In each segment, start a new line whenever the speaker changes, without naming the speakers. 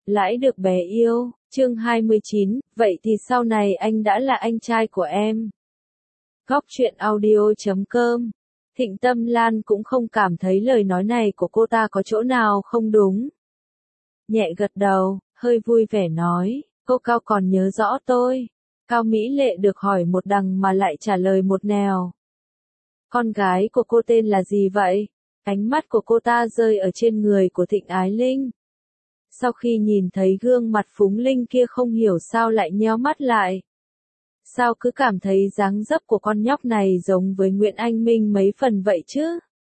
Lãi được bé yêu, chương 29, vậy thì sau này anh đã là anh trai của em. Góc truyện audio.com. Thịnh Tâm Lan cũng không cảm thấy lời nói này của cô ta có chỗ nào không đúng. Nhẹ gật đầu, hơi vui vẻ nói, cô Cao còn nhớ rõ tôi. Cao Mỹ Lệ được hỏi một đằng mà lại trả lời một nẻo. Con gái của cô tên là gì vậy? Ánh mắt của cô ta rơi ở trên người của Thịnh Ái Linh. Sau khi nhìn thấy gương mặt phúng linh kia không hiểu sao lại nheo mắt lại. Sao cứ cảm thấy dáng dấp của con nhóc này giống với Nguyễn Anh Minh mấy phần vậy chứ?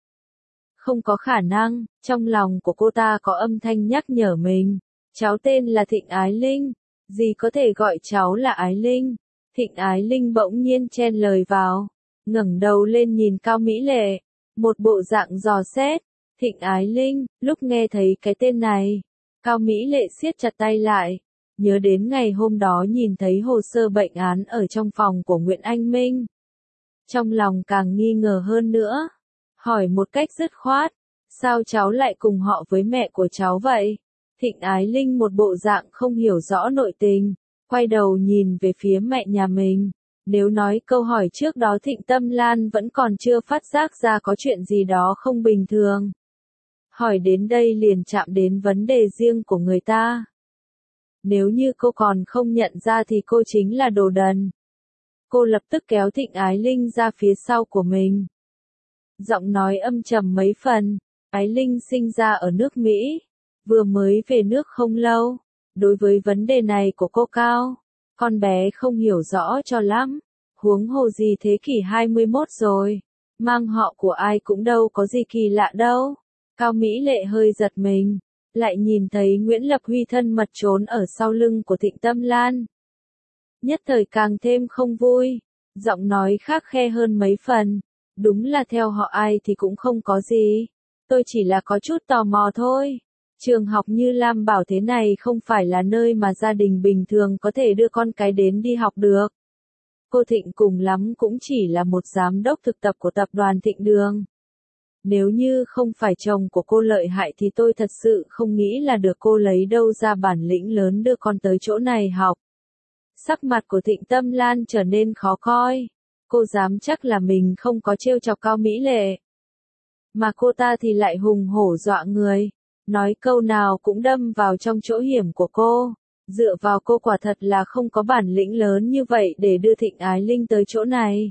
Không có khả năng, trong lòng của cô ta có âm thanh nhắc nhở mình. Cháu tên là Thịnh Ái Linh, dì có thể gọi cháu là Ái Linh. Thịnh Ái Linh bỗng nhiên chen lời vào, ngẩng đầu lên nhìn Cao Mỹ Lệ, một bộ dạng dò xét. Thịnh Ái Linh, lúc nghe thấy cái tên này, Cao Mỹ Lệ siết chặt tay lại, nhớ đến ngày hôm đó nhìn thấy hồ sơ bệnh án ở trong phòng của Nguyễn Anh Minh. Trong lòng càng nghi ngờ hơn nữa, hỏi một cách dứt khoát, sao cháu lại cùng họ với mẹ của cháu vậy? Thịnh Ái Linh một bộ dạng không hiểu rõ nội tình, quay đầu nhìn về phía mẹ nhà mình. Nếu nói câu hỏi trước đó Thịnh Tâm Lan vẫn còn chưa phát giác ra có chuyện gì đó không bình thường. Hỏi đến đây liền chạm đến vấn đề riêng của người ta. Nếu như cô còn không nhận ra thì cô chính là đồ đần. Cô lập tức kéo Thịnh Ái Linh ra phía sau của mình. Giọng nói âm trầm mấy phần, Ái Linh sinh ra ở nước Mỹ, vừa mới về nước không lâu. Đối với vấn đề này của cô Cao, con bé không hiểu rõ cho lắm. Huống hồ gì thế kỷ 21 rồi, mang họ của ai cũng đâu có gì kỳ lạ đâu. Cao Mỹ Lệ hơi giật mình, lại nhìn thấy Nguyễn Lập Huy thân mật trốn ở sau lưng của Thịnh Tâm Lan. Nhất thời càng thêm không vui, giọng nói khắc khe hơn mấy phần, đúng là theo họ ai thì cũng không có gì, tôi chỉ là có chút tò mò thôi. Trường học như Lam Bảo thế này không phải là nơi mà gia đình bình thường có thể đưa con cái đến đi học được. Cô Thịnh cùng lắm cũng chỉ là một giám đốc thực tập của tập đoàn Thịnh Đường. Nếu như không phải chồng của cô lợi hại thì tôi thật sự không nghĩ là được cô lấy đâu ra bản lĩnh lớn đưa con tới chỗ này học. Sắc mặt của Thịnh Tâm Lan trở nên khó coi. Cô dám chắc là mình không có trêu chọc Cao Mỹ Lệ. Mà cô ta thì lại hùng hổ dọa người. Nói câu nào cũng đâm vào trong chỗ hiểm của cô. Dựa vào cô quả thật là không có bản lĩnh lớn như vậy để đưa Thịnh Ái Linh tới chỗ này.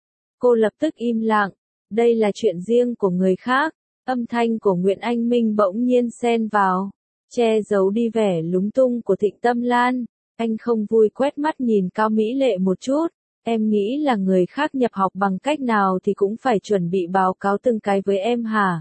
Cô lập tức im lặng. Đây là chuyện riêng của người khác. Âm thanh của Nguyễn Anh Minh bỗng nhiên xen vào, che giấu đi vẻ lúng tung của Thịnh Tâm Lan. Anh không vui quét mắt nhìn Cao Mỹ Lệ một chút. Em nghĩ là người khác nhập học bằng cách nào thì cũng phải chuẩn bị báo cáo từng cái với em hả?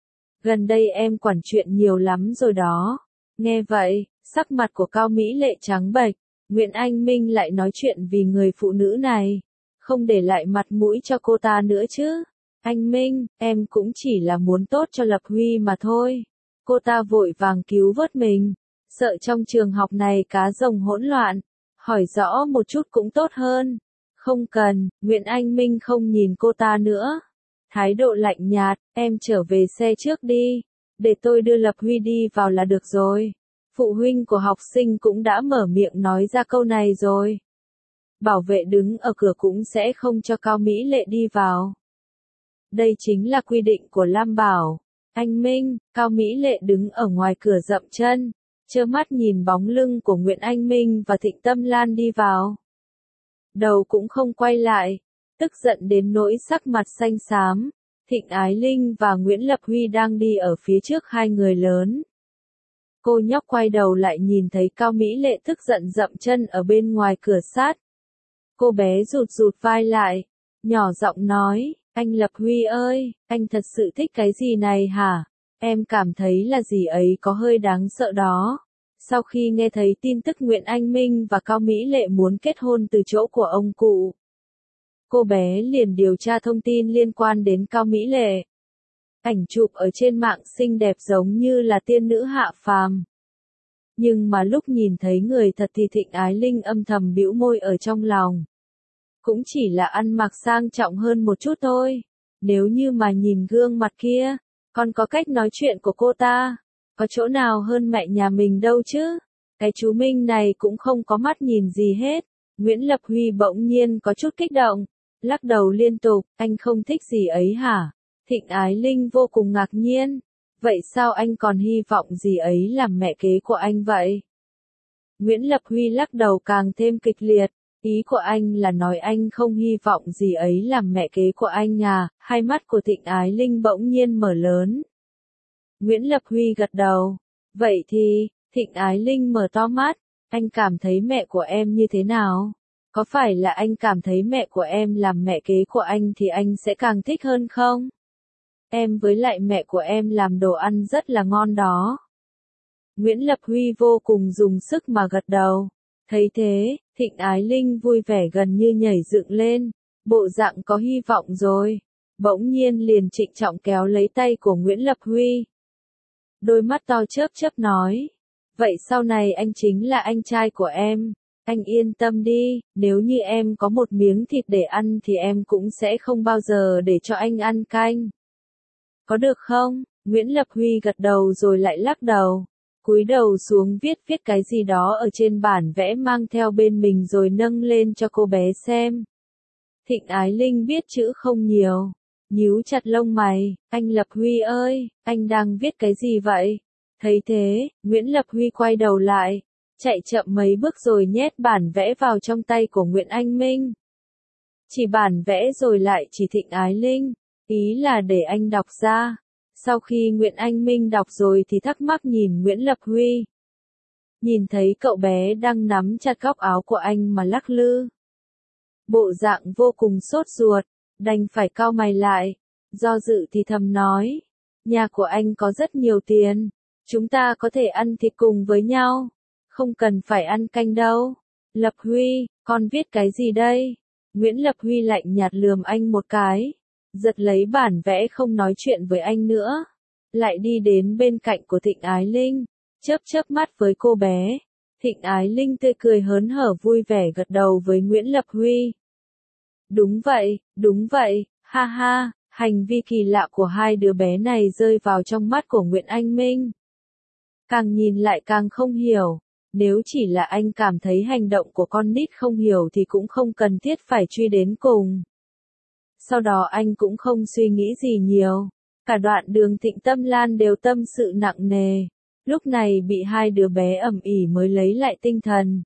Gần đây em quản chuyện nhiều lắm rồi đó. Nghe vậy, sắc mặt của Cao Mỹ Lệ trắng bệch. Nguyễn Anh Minh lại nói chuyện vì người phụ nữ này, không để lại mặt mũi cho cô ta nữa chứ. Anh Minh, em cũng chỉ là muốn tốt cho Lập Huy mà thôi. Cô ta vội vàng cứu vớt mình, sợ trong trường học này cá rồng hỗn loạn, hỏi rõ một chút cũng tốt hơn. Không cần, Nguyễn Anh Minh không nhìn cô ta nữa. Thái độ lạnh nhạt, em trở về xe trước đi, để tôi đưa Lập Huy đi vào là được rồi. Phụ huynh của học sinh cũng đã mở miệng nói ra câu này rồi. Bảo vệ đứng ở cửa cũng sẽ không cho Cao Mỹ Lệ đi vào. Đây chính là quy định của Lam Bảo. Anh Minh, Cao Mỹ Lệ đứng ở ngoài cửa dậm chân, trơ mắt nhìn bóng lưng của Nguyễn Anh Minh và Thịnh Tâm Lan đi vào. Đầu cũng không quay lại, tức giận đến nỗi sắc mặt xanh xám. Thịnh Ái Linh và Nguyễn Lập Huy đang đi ở phía trước hai người lớn. Cô nhóc quay đầu lại nhìn thấy Cao Mỹ Lệ tức giận dậm chân ở bên ngoài cửa sát. Cô bé rụt rụt vai lại, nhỏ giọng nói, anh Lập Huy ơi, anh thật sự thích cái gì này hả? Em cảm thấy là gì ấy có hơi đáng sợ đó. Sau khi nghe thấy tin tức Nguyễn Anh Minh và Cao Mỹ Lệ muốn kết hôn từ chỗ của ông cụ, cô bé liền điều tra thông tin liên quan đến Cao Mỹ Lệ. Ảnh chụp ở trên mạng xinh đẹp giống như là tiên nữ hạ phàm. Nhưng mà lúc nhìn thấy người thật thì Thịnh Ái Linh âm thầm bĩu môi ở trong lòng. Cũng chỉ là ăn mặc sang trọng hơn một chút thôi. Nếu như mà nhìn gương mặt kia, còn có cách nói chuyện của cô ta, có chỗ nào hơn mẹ nhà mình đâu chứ. Cái chú Minh này cũng không có mắt nhìn gì hết. Nguyễn Lập Huy bỗng nhiên có chút kích động, lắc đầu liên tục, anh không thích gì ấy hả? Thịnh Ái Linh vô cùng ngạc nhiên. Vậy sao anh còn hy vọng gì ấy làm mẹ kế của anh vậy? Nguyễn Lập Huy lắc đầu càng thêm kịch liệt. Ý của anh là nói anh không hy vọng gì ấy làm mẹ kế của anh à? Hai mắt của Thịnh Ái Linh bỗng nhiên mở lớn. Nguyễn Lập Huy gật đầu. Vậy thì, Thịnh Ái Linh mở to mắt. Anh cảm thấy mẹ của em như thế nào? Có phải là anh cảm thấy mẹ của em làm mẹ kế của anh thì anh sẽ càng thích hơn không? Em với lại mẹ của em làm đồ ăn rất là ngon đó. Nguyễn Lập Huy vô cùng dùng sức mà gật đầu. Thấy thế, Thịnh Ái Linh vui vẻ gần như nhảy dựng lên, bộ dạng có hy vọng rồi. Bỗng nhiên liền trịnh trọng kéo lấy tay của Nguyễn Lập Huy. Đôi mắt to chớp chớp nói. Vậy sau này anh chính là anh trai của em. Anh yên tâm đi, nếu như em có một miếng thịt để ăn thì em cũng sẽ không bao giờ để cho anh ăn canh. Có được không? Nguyễn Lập Huy gật đầu rồi lại lắc đầu. Cúi đầu xuống viết cái gì đó ở trên bản vẽ mang theo bên mình rồi nâng lên cho cô bé xem. Thịnh Ái Linh biết chữ không nhiều, nhíu chặt lông mày, anh Lập Huy ơi, anh đang viết cái gì vậy? Thấy thế, Nguyễn Lập Huy quay đầu lại, chạy chậm mấy bước rồi nhét bản vẽ vào trong tay của Nguyễn Anh Minh. Chỉ bản vẽ rồi lại chỉ Thịnh Ái Linh, ý là để anh đọc ra. Sau khi Nguyễn Anh Minh đọc rồi thì thắc mắc nhìn Nguyễn Lập Huy. Nhìn thấy cậu bé đang nắm chặt góc áo của anh mà lắc lư. Bộ dạng vô cùng sốt ruột, đành phải cau mày lại. Do dự thì thầm nói, nhà của anh có rất nhiều tiền, chúng ta có thể ăn thịt cùng với nhau, không cần phải ăn canh đâu. Lập Huy, con viết cái gì đây? Nguyễn Lập Huy lạnh nhạt lườm anh một cái, giật lấy bản vẽ không nói chuyện với anh nữa, lại đi đến bên cạnh của Thịnh Ái Linh, chớp chớp mắt với cô bé. Thịnh Ái Linh tươi cười hớn hở vui vẻ gật đầu với Nguyễn Lập Huy. Đúng vậy, ha ha, hành vi kỳ lạ của hai đứa bé này rơi vào trong mắt của Nguyễn Anh Minh. Càng nhìn lại càng không hiểu, nếu chỉ là anh cảm thấy hành động của con nít không hiểu thì cũng không cần thiết phải truy đến cùng. Sau đó anh cũng không suy nghĩ gì nhiều, cả đoạn đường Thịnh Tâm Lan đều tâm sự nặng nề, lúc này bị hai đứa bé ầm ĩ mới lấy lại tinh thần.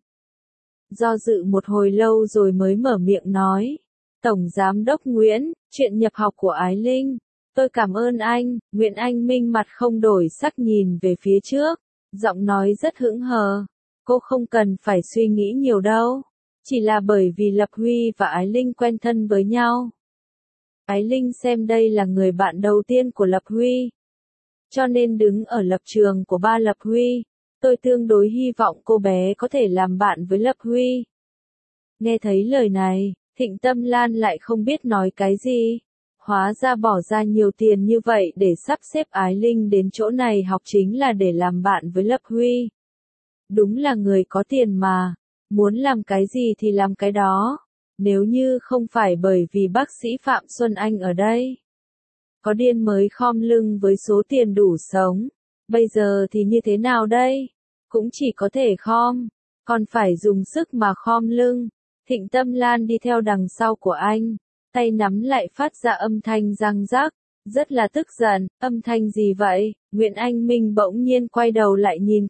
Do dự một hồi lâu rồi mới mở miệng nói, Tổng Giám đốc Nguyễn, chuyện nhập học của Ái Linh, tôi cảm ơn anh. Nguyễn Anh Minh mặt không đổi sắc nhìn về phía trước, giọng nói rất hững hờ, cô không cần phải suy nghĩ nhiều đâu, chỉ là bởi vì Lập Huy và Ái Linh quen thân với nhau. Ái Linh xem đây là người bạn đầu tiên của Lập Huy, cho nên đứng ở lập trường của ba Lập Huy, tôi tương đối hy vọng cô bé có thể làm bạn với Lập Huy. Nghe thấy lời này, Thịnh Tâm Lan lại không biết nói cái gì. Hóa ra bỏ ra nhiều tiền như vậy để sắp xếp Ái Linh đến chỗ này học chính là để làm bạn với Lập Huy. Đúng là người có tiền mà, muốn làm cái gì thì làm cái đó. Nếu như không phải bởi vì bác sĩ Phạm Xuân Anh ở đây, có điên mới khom lưng với số tiền đủ sống. Bây giờ thì như thế nào đây? Cũng chỉ có thể khom, còn phải dùng sức mà khom lưng. Thịnh Tâm Lan đi theo đằng sau của anh, tay nắm lại phát ra âm thanh răng rắc, rất là tức giận. Âm thanh gì vậy? Nguyễn Anh Minh bỗng nhiên quay đầu lại nhìn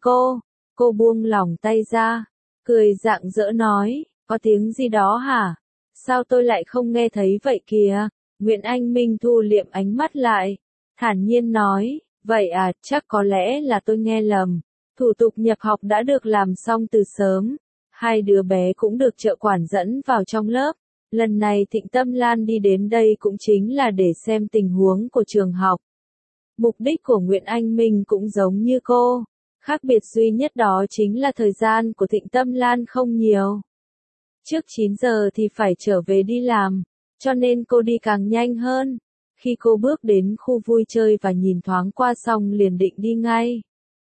cô buông lỏng tay ra, cười rạng rỡ nói, có tiếng gì đó hả? Sao tôi lại không nghe thấy vậy kìa? Nguyễn Anh Minh thu liệm ánh mắt lại, thản nhiên nói, vậy à, chắc có lẽ là tôi nghe lầm. Thủ tục nhập học đã được làm xong từ sớm, hai đứa bé cũng được trợ quản dẫn vào trong lớp. Lần này Thịnh Tâm Lan đi đến đây cũng chính là để xem tình huống của trường học. Mục đích của Nguyễn Anh Minh cũng giống như cô, khác biệt duy nhất đó chính là thời gian của Thịnh Tâm Lan không nhiều. Trước 9 giờ thì phải trở về đi làm, cho nên cô đi càng nhanh hơn. Khi cô bước đến khu vui chơi và nhìn thoáng qua xong liền định đi ngay.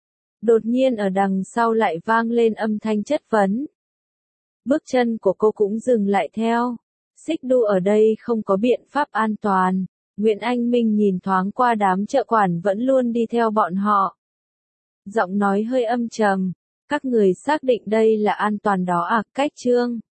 Đột nhiên ở đằng sau lại vang lên âm thanh chất vấn. Bước chân của cô cũng dừng lại theo. Xích đu ở đây không có biện pháp an toàn. Nguyễn Anh Minh nhìn thoáng qua đám trợ quản vẫn luôn đi theo bọn họ. Giọng nói hơi âm trầm, Các người xác định đây là an toàn đó à, cách chương.